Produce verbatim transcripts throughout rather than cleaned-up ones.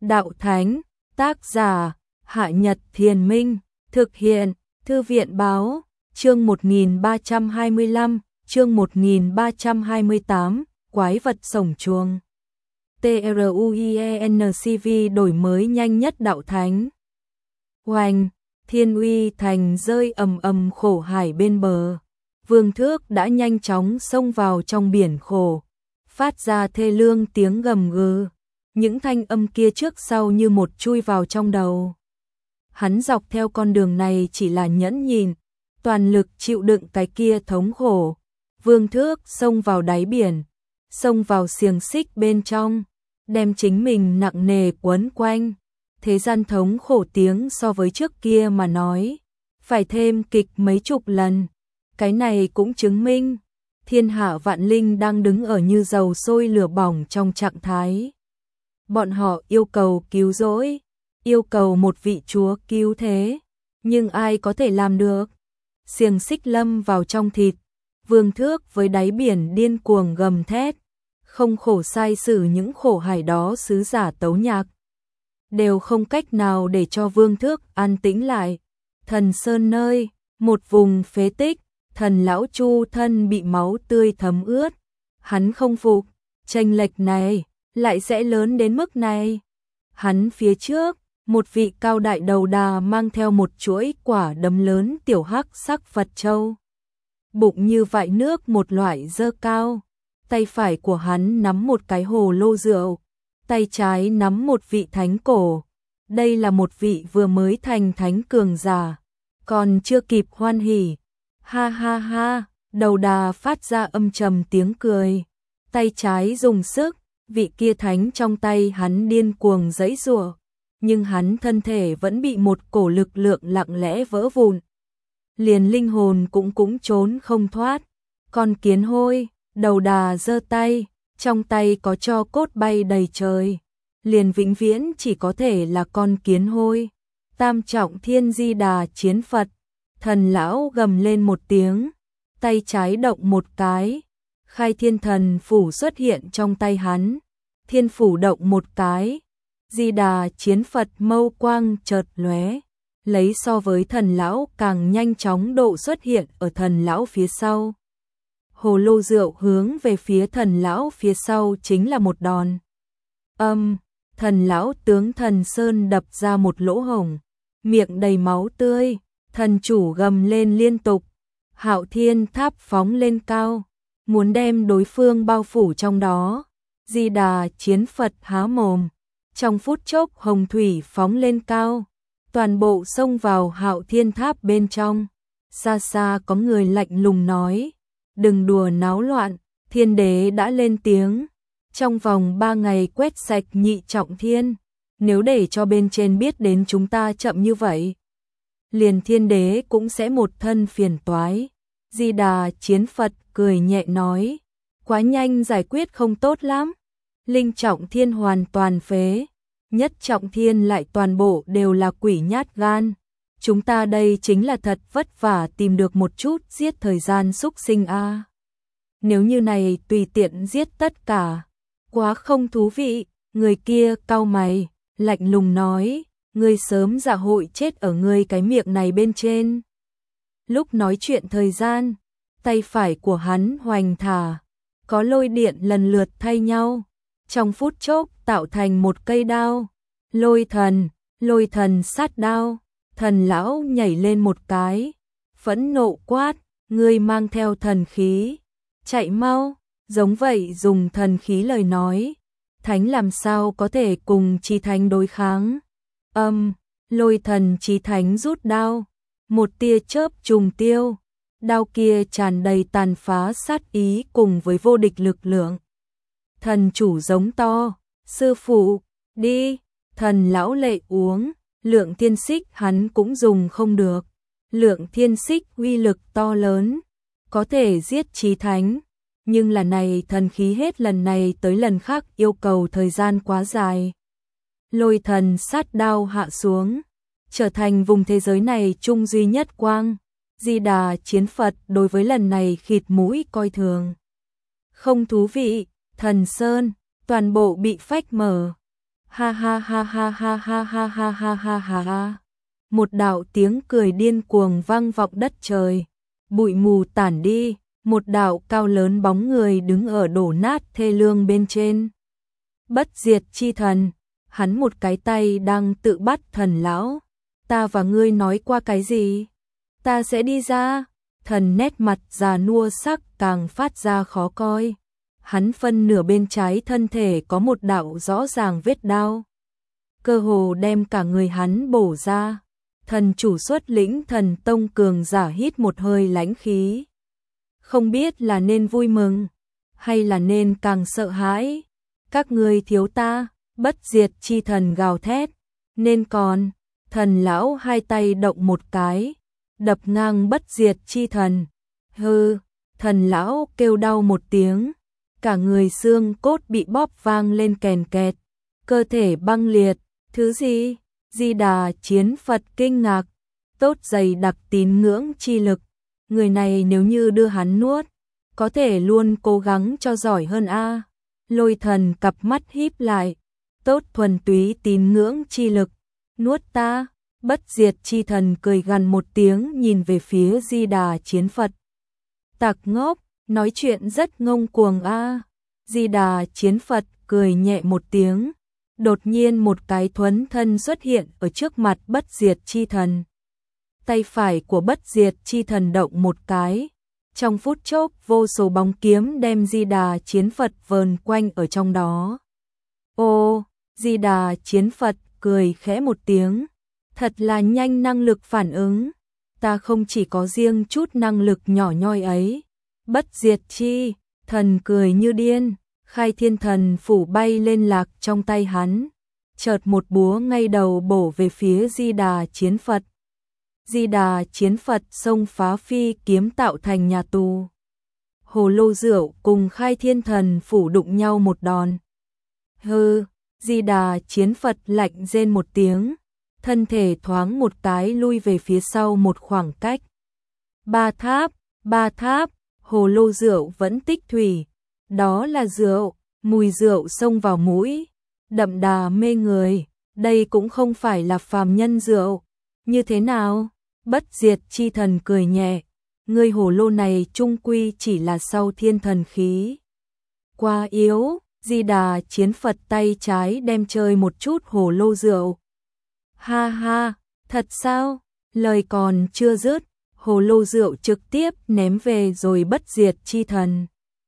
Đạo Thánh, tác giả, Hạ Nhật Thiền Minh, thực hiện, Thư viện Báo, chương một nghìn ba trăm hai mươi lăm, chương một nghìn ba trăm hai mươi tám, Quái vật sổng chuông. TRUIENCV đổi mới nhanh nhất Đạo Thánh. Oanh, Thiên Uy Thành rơi ầm ầm khổ hải bên bờ. Vương Thước đã nhanh chóng xông vào trong biển khổ, phát ra thê lương tiếng gầm gừ. Những thanh âm kia trước sau như một chui vào trong đầu. Hắn dọc theo con đường này chỉ là nhẫn nhịn, toàn lực chịu đựng cái kia thống khổ. Vương Thước xông vào đáy biển, xông vào xiềng xích bên trong, đem chính mình nặng nề quấn quanh. Thế gian thống khổ tiếng so với trước kia mà nói, phải thêm kịch mấy chục lần. Cái này cũng chứng minh, thiên hạ vạn linh đang đứng ở như dầu sôi lửa bỏng trong trạng thái. Bọn họ yêu cầu cứu rỗi, yêu cầu một vị chúa cứu thế, nhưng ai có thể làm được? Xiềng xích lâm vào trong thịt, Vương Thước với đáy biển điên cuồng gầm thét, không khổ sai xử những khổ hải đó sứ giả tấu nhạc, đều không cách nào để cho Vương Thước an tĩnh lại. Thần Sơn nơi, một vùng phế tích, thần lão Chu thân bị máu tươi thấm ướt, hắn không phục, chênh lệch này lại sẽ lớn đến mức này. Hắn phía trước, một vị cao đại đầu đà mang theo một chuỗi quả đấm lớn tiểu hắc sắc Phật châu. Bụng như vại nước một loại dơ cao, tay phải của hắn nắm một cái hồ lô rượu, tay trái nắm một vị thánh cổ. Đây là một vị vừa mới thành thánh cường giả, còn chưa kịp hoan hỉ. Ha ha ha, đầu đà phát ra âm trầm tiếng cười, tay trái dùng sức, vị kia thánh trong tay hắn điên cuồng giãy giụa, nhưng hắn thân thể vẫn bị một cổ lực lượng lặng lẽ vỡ vụn. Liền linh hồn cũng cũng trốn không thoát. Con kiến hôi, đầu đà giơ tay, trong tay có tro cốt bay đầy trời, liền vĩnh viễn chỉ có thể là con kiến hôi. Tam trọng thiên di đà chiến Phật, thần lão gầm lên một tiếng, tay trái động một cái, khai thiên thần phủ xuất hiện trong tay hắn, thiên phủ động một cái, di đà chiến Phật mâu quang chợt lóe, lấy so với thần lão càng nhanh chóng độ xuất hiện ở thần lão phía sau. Hồ lô rượu hướng về phía thần lão phía sau chính là một đòn. Âm, thần lão tướng Thần Sơn đập ra một lỗ hổng, miệng đầy máu tươi, thần chủ gầm lên liên tục, Hạo Thiên Tháp phóng lên cao, muốn đem đối phương bao phủ trong đó. Di đà chiến Phật há mồm, trong phút chốc hồng thủy phóng lên cao, toàn bộ xông vào Hạo Thiên Tháp bên trong. Xa xa có người lạnh lùng nói, đừng đùa náo loạn, thiên đế đã lên tiếng, trong vòng ba ngày quét sạch nhị trọng thiên, nếu để cho bên trên biết đến chúng ta chậm như vậy, liền thiên đế cũng sẽ một thân phiền toái. Di đà chiến Phật cười nhẹ nói, quá nhanh giải quyết không tốt lắm, linh trọng thiên hoàn toàn phế, nhất trọng thiên lại toàn bộ đều là quỷ nhát gan. Chúng ta đây chính là thật vất vả tìm được một chút giết thời gian súc sinh a. À. Nếu như này tùy tiện giết tất cả, quá không thú vị. Người kia cau mày, lạnh lùng nói, ngươi sớm dạ hội chết ở ngươi cái miệng này bên trên. Lúc nói chuyện thời gian, tay phải của hắn hoành thả, có lôi điện lần lượt thay nhau, trong phút chốc tạo thành một cây đao, lôi thần, lôi thần sát đao. Thần lão nhảy lên một cái, phẫn nộ quát, ngươi mang theo thần khí, chạy mau. Giống vậy dùng thần khí lời nói, thánh làm sao có thể cùng chi thánh đối kháng. Âm, lôi thần chi thánh rút đao, một tia chớp trùng tiêu, đao kia tràn đầy tàn phá sát ý cùng với vô địch lực lượng. Thần chủ giống to, sư phụ, đi. Thần lão lệ uống, lượng thiên xích hắn cũng dùng không được. Lượng thiên xích uy lực to lớn, có thể giết chí thánh, nhưng là này thần khí hết lần này tới lần khác yêu cầu thời gian quá dài. Lôi thần sát đao hạ xuống, trở thành vùng thế giới này chung duy nhất quang. Di đà chiến Phật đối với lần này khịt mũi coi thường. Không thú vị, Thần Sơn, toàn bộ bị phách mở. Ha ha ha ha ha ha ha ha ha ha ha ha. Một đạo tiếng cười điên cuồng vang vọng đất trời. Bụi mù tản đi, một đạo cao lớn bóng người đứng ở đổ nát thê lương bên trên. Bất diệt chi thần, hắn một cái tay đang tự bắt thần lão. Ta và ngươi nói qua cái gì? Ta sẽ đi ra. Thần nét mặt già nua sắc càng phát ra khó coi. Hắn phân nửa bên trái thân thể có một đạo rõ ràng vết đao. Cơ hồ đem cả người hắn bổ ra. Thần chủ xuất lĩnh thần tông cường giả hít một hơi lãnh khí. Không biết là nên vui mừng, hay là nên càng sợ hãi. Các ngươi thiếu ta, bất diệt chi thần gào thét. Nên còn, thần lão hai tay động một cái, đập ngang bất diệt chi thần. Hừ, thần lão kêu đau một tiếng. Cả người xương cốt bị bóp vang lên kèn kẹt. Cơ thể băng liệt, thứ gì? Di Đà Chiến Phật kinh ngạc, tốt dày đặc tín ngưỡng chi lực, người này nếu như đưa hắn nuốt, có thể luôn cố gắng cho giỏi hơn a. Lôi thần cặp mắt híp lại, tốt thuần túy tín ngưỡng chi lực, nuốt ta. Bất diệt chi thần cười gằn một tiếng nhìn về phía Di Đà Chiến Phật. Tặc ngốc, nói chuyện rất ngông cuồng a. Di Đà Chiến Phật cười nhẹ một tiếng. Đột nhiên một cái thuấn thân xuất hiện ở trước mặt bất diệt chi thần. Tay phải của bất diệt chi thần động một cái. Trong phút chốc vô số bóng kiếm đem Di Đà Chiến Phật vờn quanh ở trong đó. Ô, Di Đà Chiến Phật cười khẽ một tiếng. Thật là nhanh năng lực phản ứng. Ta không chỉ có riêng chút năng lực nhỏ nhoi ấy. Bất diệt chi, thần cười như điên. Khai Thiên Thần phủ bay lên lạc trong tay hắn, chợt một búa ngay đầu bổ về phía Di Đà Chiến Phật. Di Đà Chiến Phật xông phá phi kiếm tạo thành nhà tù. Hồ lô rượu cùng Khai Thiên Thần phủ đụng nhau một đòn. Hừ, Di Đà Chiến Phật lạnh rên một tiếng, thân thể thoáng một cái lui về phía sau một khoảng cách. Ba tháp, ba tháp, hồ lô rượu vẫn tích thủy. Đó là rượu, mùi rượu xông vào mũi, đậm đà mê người, đây cũng không phải là phàm nhân rượu. Như thế nào? Bất diệt chi thần cười nhẹ, ngươi hồ lô này chung quy chỉ là sau thiên thần khí. Quá yếu, Di Đà Chiến Phật tay trái đem chơi một chút hồ lô rượu. Ha ha, thật sao? Lời còn chưa dứt, hồ lô rượu trực tiếp ném về rồi bất diệt chi thần.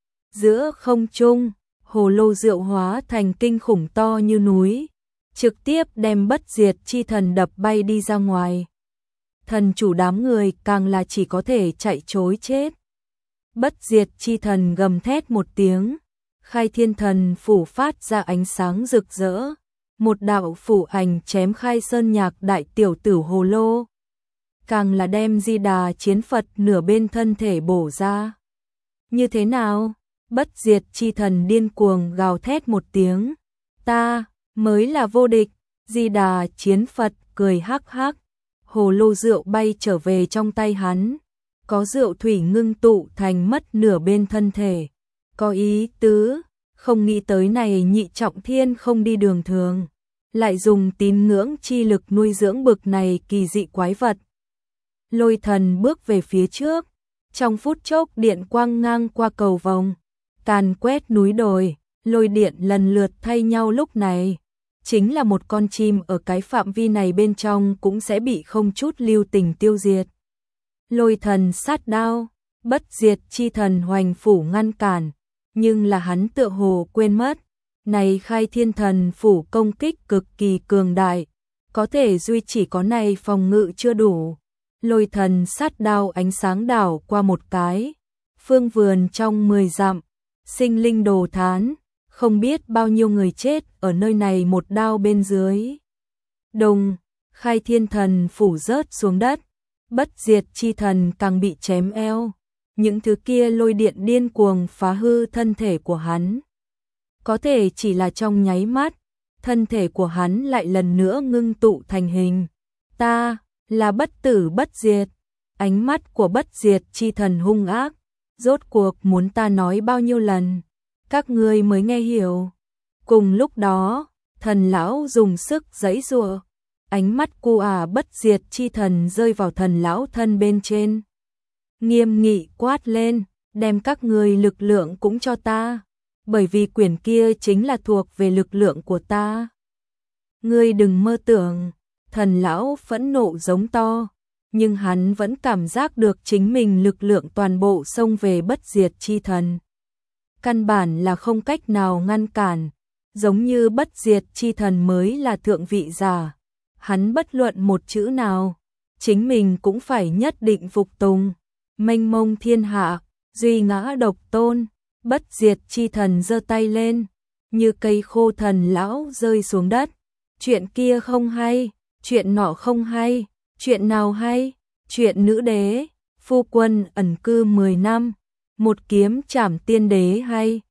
Giữa không trung, hồ lô rượu hóa thành kinh khủng to như núi, trực tiếp đem bất diệt chi thần đập bay đi ra ngoài. Thần chủ đám người càng là chỉ có thể chạy trối chết. Bất diệt chi thần gầm thét một tiếng, Khai Thiên Thần phủ phát ra ánh sáng rực rỡ, một đạo phủ ảnh chém khai sơn nhạc đại tiểu tử hồ lô, càng là đem Di Đà Chiến Phật nửa bên thân thể bổ ra. Như thế nào? Bất diệt chi thần điên cuồng gào thét một tiếng. Ta mới là vô địch. Di Đà Chiến Phật cười hắc hắc. Hồ lô rượu bay trở về trong tay hắn. Có rượu thủy ngưng tụ thành mất nửa bên thân thể. Có ý tứ, không nghĩ tới này nhị trọng thiên không đi đường thường. Lại dùng tín ngưỡng chi lực nuôi dưỡng bực này kỳ dị quái vật. Lôi thần bước về phía trước. Trong phút chốc điện quang ngang qua cầu vồng. Càn quét núi đồi, lôi điện lần lượt thay nhau lúc này. Chính là một con chim ở cái phạm vi này bên trong cũng sẽ bị không chút lưu tình tiêu diệt. Lôi thần sát đao, bất diệt chi thần hoành phủ ngăn cản, nhưng là hắn tựa hồ quên mất. Này Khai Thiên Thần phủ công kích cực kỳ cường đại, có thể duy chỉ có này phòng ngự chưa đủ. Lôi thần sát đao ánh sáng đảo qua một cái, phương vườn trong mười dặm. Sinh linh đồ thán, không biết bao nhiêu người chết ở nơi này một đao bên dưới. Đồng, Khai Thiên Thần phủ rớt xuống đất, bất diệt chi thần càng bị chém eo. Những thứ kia lôi điện điên cuồng phá hư thân thể của hắn. Có thể chỉ là trong nháy mắt, thân thể của hắn lại lần nữa ngưng tụ thành hình. Ta, là bất tử bất diệt. Ánh mắt của bất diệt chi thần hung ác. Rốt cuộc muốn ta nói bao nhiêu lần, các ngươi mới nghe hiểu. Cùng lúc đó, Thần lão dùng sức giãy giụa, ánh mắt cu à bất diệt chi thần rơi vào thần lão thân bên trên. Nghiêm nghị quát lên, đem các người lực lượng cũng cho ta, bởi vì quyển kia chính là thuộc về lực lượng của ta. Ngươi đừng mơ tưởng, thần lão phẫn nộ giống to, nhưng hắn vẫn cảm giác được chính mình lực lượng toàn bộ xông về bất diệt chi thần. Căn bản là không cách nào ngăn cản, giống như bất diệt chi thần mới là thượng vị giả. Hắn bất luận một chữ nào, chính mình cũng phải nhất định phục tùng. Mênh mông thiên hạ, duy ngã độc tôn, bất diệt chi thần giơ tay lên, như cây khô thần lão rơi xuống đất. Chuyện kia không hay, chuyện nọ không hay, chuyện nào hay, chuyện nữ đế, phu quân ẩn cư mười năm, một kiếm trảm tiên đế hay.